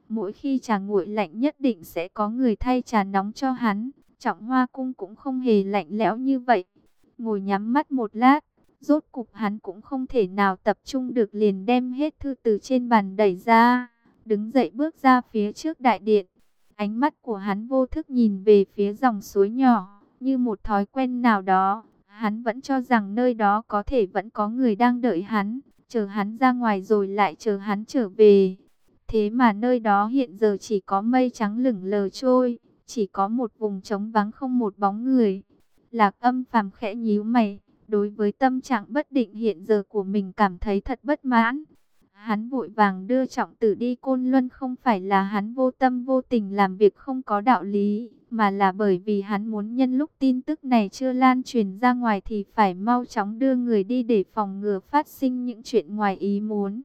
Speaker 1: Mỗi khi trà nguội lạnh nhất định sẽ có người thay trà nóng cho hắn. Trọng Hoa cung cũng không hề lạnh lẽo như vậy. Ngồi nhắm mắt một lát, rốt cục hắn cũng không thể nào tập trung được, liền đem hết thư từ trên bàn đẩy ra, đứng dậy bước ra phía trước đại điện. Ánh mắt của hắn vô thức nhìn về phía dòng suối nhỏ, như một thói quen nào đó. Hắn vẫn cho rằng nơi đó có thể vẫn có người đang đợi hắn, chờ hắn ra ngoài rồi lại chờ hắn trở về. Thế mà nơi đó hiện giờ chỉ có mây trắng lững lờ trôi, chỉ có một vùng trống vắng không một bóng người. Lạc Âm Phàm khẽ nhíu mày, đối với tâm trạng bất định hiện giờ của mình cảm thấy thật bất mãn. Hắn vội vàng đưa Trọng Tử đi Côn Luân không phải là hắn vô tâm vô tình làm việc không có đạo lý, mà là bởi vì hắn muốn nhân lúc tin tức này chưa lan truyền ra ngoài thì phải mau chóng đưa người đi để phòng ngừa phát sinh những chuyện ngoài ý muốn.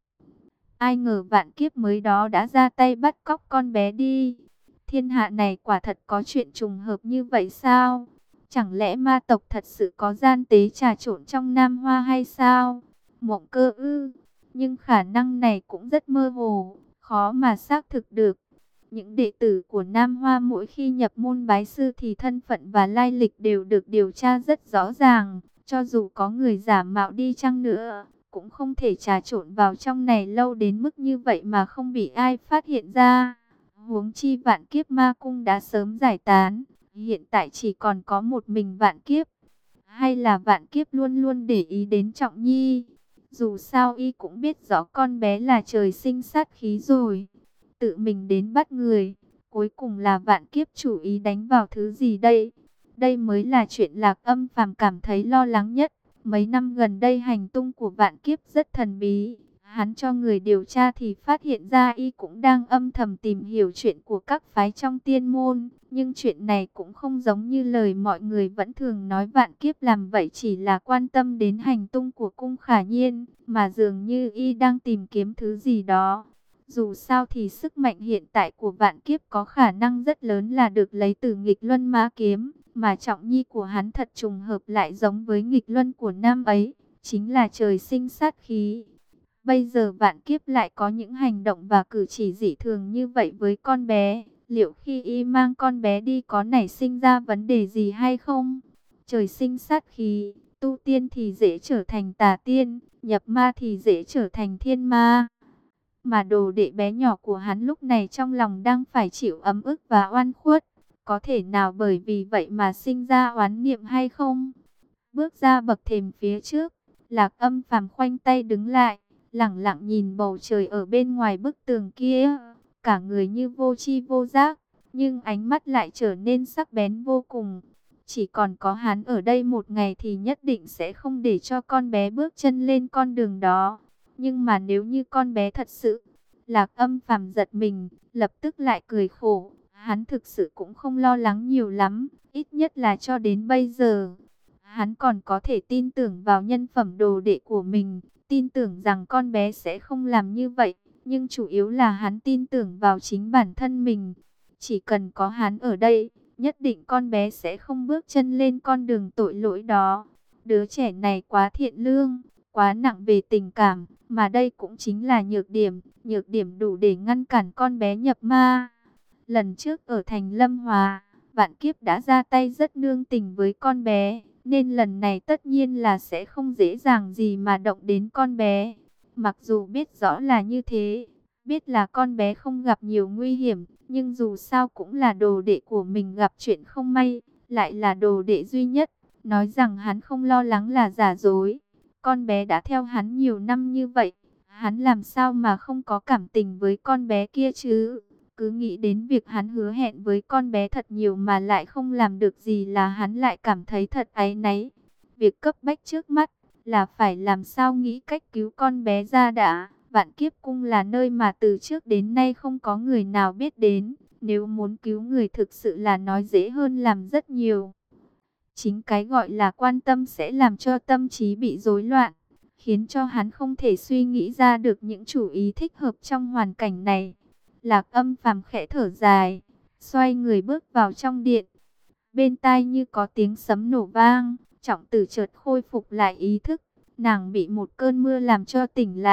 Speaker 1: Ai ngờ vạn kiếp mới đó đã ra tay bắt cóc con bé đi. Thiên hạ này quả thật có chuyện trùng hợp như vậy sao? Chẳng lẽ ma tộc thật sự có gian tế trà trộn trong Nam Hoa hay sao? Mộng Cơ ư? Nhưng khả năng này cũng rất mơ hồ, khó mà xác thực được. Những đệ tử của Nam Hoa mỗi khi nhập môn bái sư thì thân phận và lai lịch đều được điều tra rất rõ ràng. Cho dù có người giả mạo đi chăng nữa, cũng không thể trà trộn vào trong này lâu đến mức như vậy mà không bị ai phát hiện ra. Huống chi Vạn Kiếp Ma Cung đã sớm giải tán, hiện tại chỉ còn có một mình Vạn Kiếp. Hay là Vạn Kiếp luôn luôn để ý đến Trọng Nhi? Dù sao y cũng biết rõ con bé là trời sinh sát khí rồi. Tự mình đến bắt người, cuối cùng là Vạn Kiếp chủ ý đánh vào thứ gì đây? Đây mới là chuyện Lạc Âm Phàm cảm thấy lo lắng nhất. Mấy năm gần đây hành tung của Vạn Kiếp rất thần bí. Hắn cho người điều tra thì phát hiện ra y cũng đang âm thầm tìm hiểu chuyện của các phái trong tiên môn. Nhưng chuyện này cũng không giống như lời mọi người vẫn thường nói Vạn Kiếp làm vậy chỉ là quan tâm đến hành tung của Cung Khả Nhiên, mà dường như y đang tìm kiếm thứ gì đó. Dù sao thì sức mạnh hiện tại của Vạn Kiếp có khả năng rất lớn là được lấy từ Nghịch Luân Ma Kiếm, mà Trọng Nhi của hắn thật trùng hợp lại giống với Nghịch Luân của nam ấy, chính là trời sinh sát khí. Bây giờ Vạn Kiếp lại có những hành động và cử chỉ dị thường như vậy với con bé, liệu khi y mang con bé đi có nảy sinh ra vấn đề gì hay không? Trời sinh sát khí, tu tiên thì dễ trở thành tà tiên, nhập ma thì dễ trở thành thiên ma. Mà đồ đệ bé nhỏ của hắn lúc này trong lòng đang phải chịu ấm ức và oan khuất. Có thể nào bởi vì vậy mà sinh ra oán niệm hay không? Bước ra bậc thềm phía trước, Lạc Âm Phàm khoanh tay đứng lại, lẳng lặng nhìn bầu trời ở bên ngoài bức tường kia. Cả người như vô tri vô giác, nhưng ánh mắt lại trở nên sắc bén vô cùng. Chỉ còn có hắn ở đây một ngày thì nhất định sẽ không để cho con bé bước chân lên con đường đó. Nhưng mà nếu như con bé thật sự, Lạc Âm Phàm giật mình, lập tức lại cười khổ. Hắn thực sự cũng không lo lắng nhiều lắm, ít nhất là cho đến bây giờ. Hắn còn có thể tin tưởng vào nhân phẩm đồ đệ của mình, tin tưởng rằng con bé sẽ không làm như vậy. Nhưng chủ yếu là hắn tin tưởng vào chính bản thân mình. Chỉ cần có hắn ở đây, nhất định con bé sẽ không bước chân lên con đường tội lỗi đó. Đứa trẻ này quá thiện lương, quá nặng về tình cảm, mà đây cũng chính là nhược điểm, nhược điểm đủ để ngăn cản con bé nhập ma. Lần trước ở thành Lâm Hòa, Vạn Kiếp đã ra tay rất nương tình với con bé, nên lần này tất nhiên là sẽ không dễ dàng gì mà động đến con bé. Mặc dù biết rõ là như thế, biết là con bé không gặp nhiều nguy hiểm, nhưng dù sao cũng là đồ đệ của mình gặp chuyện không may, lại là đồ đệ duy nhất. Nói rằng hắn không lo lắng là giả dối. Con bé đã theo hắn nhiều năm như vậy, hắn làm sao mà không có cảm tình với con bé kia chứ? Cứ nghĩ đến việc hắn hứa hẹn với con bé thật nhiều mà lại không làm được gì là hắn lại cảm thấy thật áy náy. Việc cấp bách trước mắt là phải làm sao nghĩ cách cứu con bé ra đã. Vạn Kiếp Cung là nơi mà từ trước đến nay không có người nào biết đến. Nếu muốn cứu người thực sự là nói dễ hơn làm rất nhiều. Chính cái gọi là quan tâm sẽ làm cho tâm trí bị rối loạn, khiến cho hắn không thể suy nghĩ ra được những chủ ý thích hợp trong hoàn cảnh này. Lạc Âm Phàm khẽ thở dài, xoay người bước vào trong điện. Bên tai như có tiếng sấm nổ vang, Trọng Tử chợt khôi phục lại ý thức. Nàng bị một cơn mưa làm cho tỉnh lại,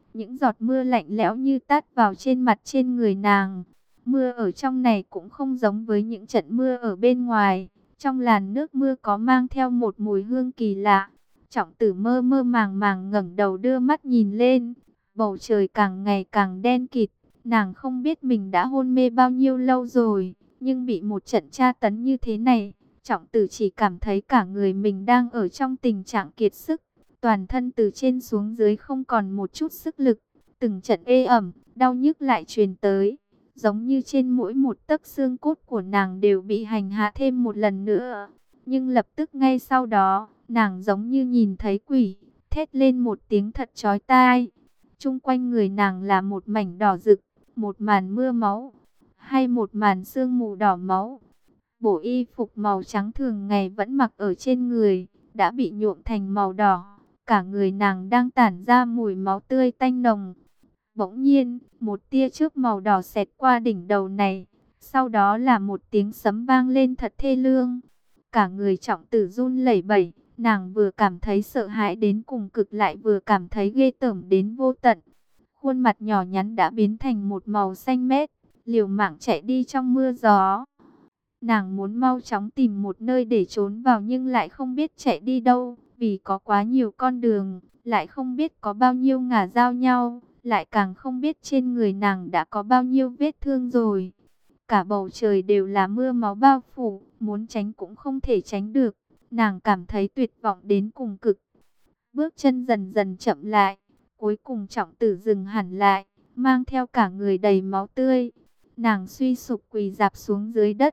Speaker 1: những giọt mưa lạnh lẽo như tát vào trên mặt trên người nàng. Mưa ở trong này cũng không giống với những trận mưa ở bên ngoài. Trong làn nước mưa có mang theo một mùi hương kỳ lạ. Trọng Tử mơ mơ màng màng ngẩng đầu đưa mắt nhìn lên. Bầu trời càng ngày càng đen kịt. Nàng không biết mình đã hôn mê bao nhiêu lâu rồi. Nhưng bị một trận tra tấn như thế này, Trọng Tử chỉ cảm thấy cả người mình đang ở trong tình trạng kiệt sức. Toàn thân từ trên xuống dưới không còn một chút sức lực. Từng trận ê ẩm, đau nhức lại truyền tới. Giống như trên mỗi một tấc xương cốt của nàng đều bị hành hạ thêm một lần nữa. Nhưng lập tức ngay sau đó, nàng giống như nhìn thấy quỷ, thét lên một tiếng thật chói tai. Chung quanh người nàng là một mảnh đỏ rực, một màn mưa máu, hay một màn sương mù đỏ máu. Bộ y phục màu trắng thường ngày vẫn mặc ở trên người, đã bị nhuộm thành màu đỏ. Cả người nàng đang tản ra mùi máu tươi tanh nồng. Bỗng nhiên, một tia chớp màu đỏ xẹt qua đỉnh đầu này. Sau đó là một tiếng sấm vang lên thật thê lương. Cả người Trọng Tử run lẩy bẩy. Nàng vừa cảm thấy sợ hãi đến cùng cực lại vừa cảm thấy ghê tởm đến vô tận. Khuôn mặt nhỏ nhắn đã biến thành một màu xanh mét, liều mạng chạy đi trong mưa gió. Nàng muốn mau chóng tìm một nơi để trốn vào nhưng lại không biết chạy đi đâu. Vì có quá nhiều con đường, lại không biết có bao nhiêu ngả giao nhau. Lại càng không biết trên người nàng đã có bao nhiêu vết thương rồi. Cả bầu trời đều là mưa máu bao phủ, muốn tránh cũng không thể tránh được. Nàng cảm thấy tuyệt vọng đến cùng cực. Bước chân dần dần chậm lại, cuối cùng Trọng Tử dừng hẳn lại, mang theo cả người đầy máu tươi. Nàng suy sụp quỳ rạp xuống dưới đất.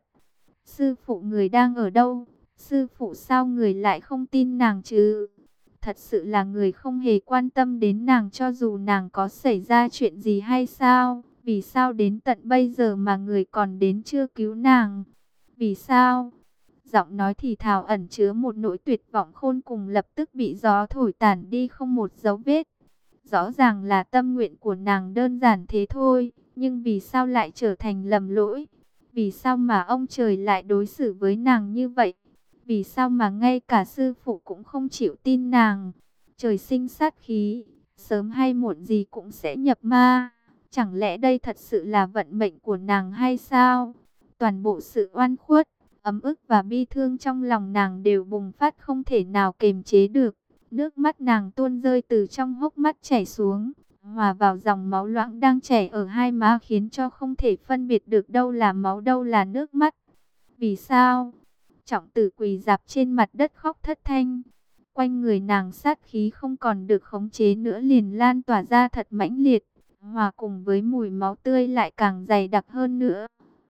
Speaker 1: Sư phụ người đang ở đâu? Sư phụ sao người lại không tin nàng chứ? Thật sự là người không hề quan tâm đến nàng cho dù nàng có xảy ra chuyện gì hay sao? Vì sao đến tận bây giờ mà người còn đến chưa cứu nàng? Vì sao? Giọng nói thì thào ẩn chứa một nỗi tuyệt vọng khôn cùng lập tức bị gió thổi tản đi không một dấu vết. Rõ ràng là tâm nguyện của nàng đơn giản thế thôi, nhưng vì sao lại trở thành lầm lỗi? Vì sao mà ông trời lại đối xử với nàng như vậy? Vì sao mà ngay cả sư phụ cũng không chịu tin nàng? Trời sinh sát khí, sớm hay muộn gì cũng sẽ nhập ma. Chẳng lẽ đây thật sự là vận mệnh của nàng hay sao? Toàn bộ sự oan khuất, ấm ức và bi thương trong lòng nàng đều bùng phát không thể nào kềm chế được. Nước mắt nàng tuôn rơi từ trong hốc mắt chảy xuống, hòa vào dòng máu loãng đang chảy ở hai má khiến cho không thể phân biệt được đâu là máu đâu là nước mắt. Vì sao? Trọng Tử quỳ rạp trên mặt đất khóc thất thanh. Quanh người nàng sát khí không còn được khống chế nữa liền lan tỏa ra thật mãnh liệt, hòa cùng với mùi máu tươi lại càng dày đặc hơn nữa.